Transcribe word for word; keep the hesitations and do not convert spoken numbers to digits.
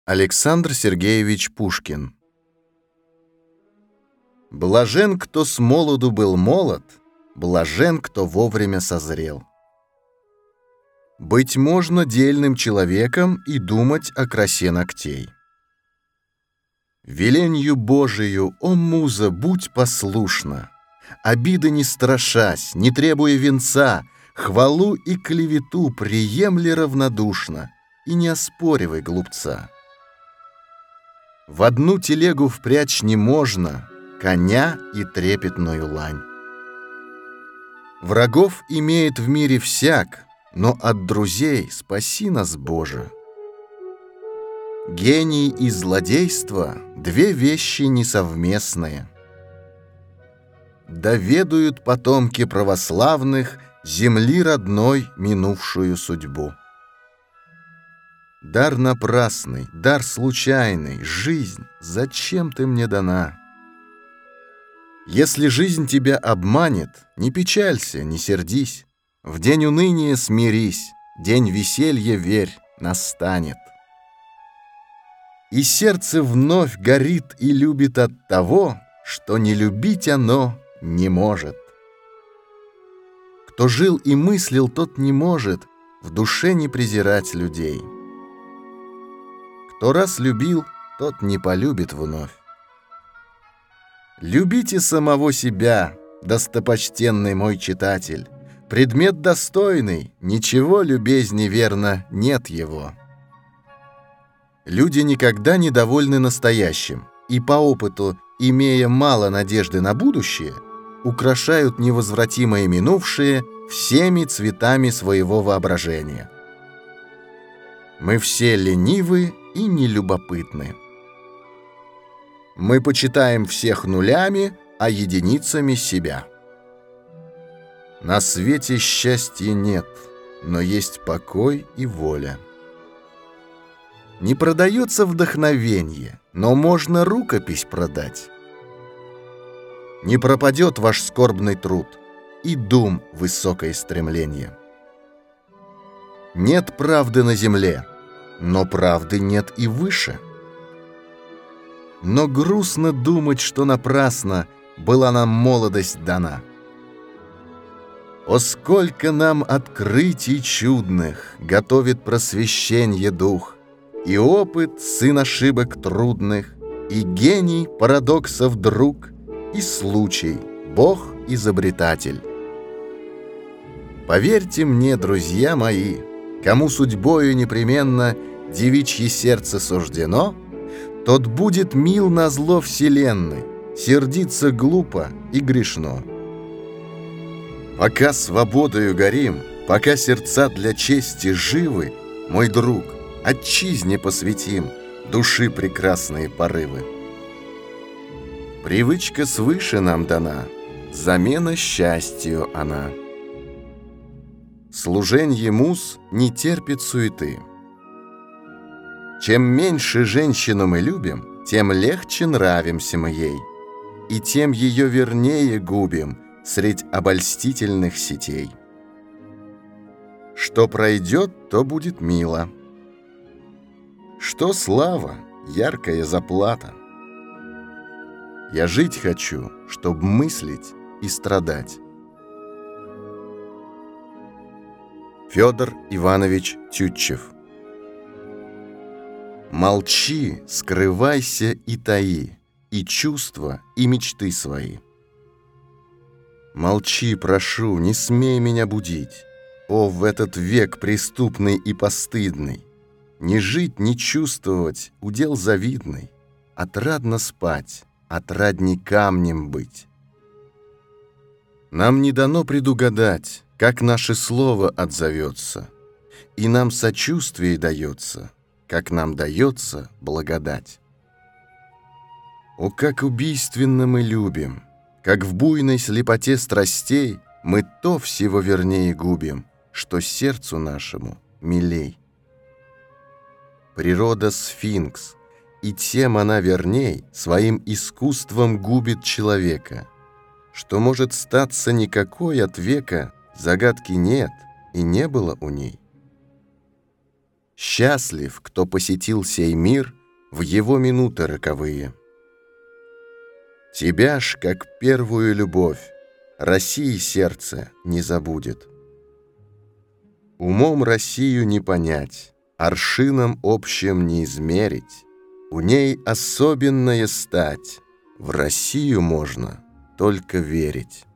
Александр Сергеевич Пушкин. Блажен, кто с молоду был молод, блажен, кто вовремя созрел. Быть можно дельным человеком и думать о красе ногтей. Веленью Божию, о муза, будь послушна, обиды не страшась, не требуя венца, хвалу и клевету приемли равнодушно и не оспоривай глупца. В одну телегу впрячь не можно коня и трепетную лань. Врагов имеет в мире всяк, но от друзей спаси нас, Боже. Гений и злодейство — две вещи несовместные. Да ведают потомки православных земли родной минувшую судьбу. Дар напрасный, дар случайный, жизнь, зачем ты мне дана? Если жизнь тебя обманет, не печалься, не сердись, в день уныния смирись, день веселья, верь, настанет. И сердце вновь горит и любит от того, что не любить оно не может. Кто жил и мыслил, тот не может в душе не презирать людей. Кто раз любил, тот не полюбит вновь. Любите самого себя, достопочтенный мой читатель. Предмет достойный, ничего любезней верно нет его. Люди никогда не довольны настоящим, и по опыту, имея мало надежды на будущее, украшают невозвратимое минувшее всеми цветами своего воображения. Мы все ленивы и нелюбопытны. Мы почитаем всех нулями, а единицами себя. На свете счастья нет, но есть покой и воля. Не продается вдохновение, но можно рукопись продать. Не пропадет ваш скорбный труд и дум высокое стремление. Нет правды на земле, но правды нет и выше. Но грустно думать, что напрасно была нам молодость дана. О, сколько нам открытий чудных готовит просвещенье дух, и опыт сын ошибок трудных, и гений парадоксов друг, и случай Бог изобретатель. Поверьте мне, друзья мои, кому судьбою непременно девичье сердце суждено, тот будет мил назло вселенной, сердиться глупо и грешно. Пока свободою горим, пока сердца для чести живы, мой друг, отчизне посвятим души прекрасные порывы. Привычка свыше нам дана, замена счастью она. Служенье муз не терпит суеты. Чем меньше женщину мы любим, тем легче нравимся мы ей, и тем ее вернее губим средь обольстительных сетей. Что пройдет, то будет мило. Что слава, яркая заплата. Я жить хочу, чтоб мыслить и страдать. Федор Иванович Тютчев. Молчи, скрывайся и таи и чувства, и мечты свои. Молчи, прошу, не смей меня будить. О, в этот век преступный и постыдный! Не жить, не чувствовать — удел завидный. Отрадно спать, отрадней камнем быть. Нам не дано предугадать, как наше слово отзовется, и нам сочувствие дается, как нам дается благодать. О, как убийственно мы любим, как в буйной слепоте страстей мы то всего вернее губим, что сердцу нашему милей. Природа сфинкс, и тем она верней своим искусством губит человека, что может статься никакой от века загадки нет и не было у ней. Счастлив, кто посетил сей мир в его минуты роковые. Тебя ж, как первую любовь, России сердце не забудет. Умом Россию не понять, аршином общим не измерить, у ней особенная стать, в Россию можно только верить.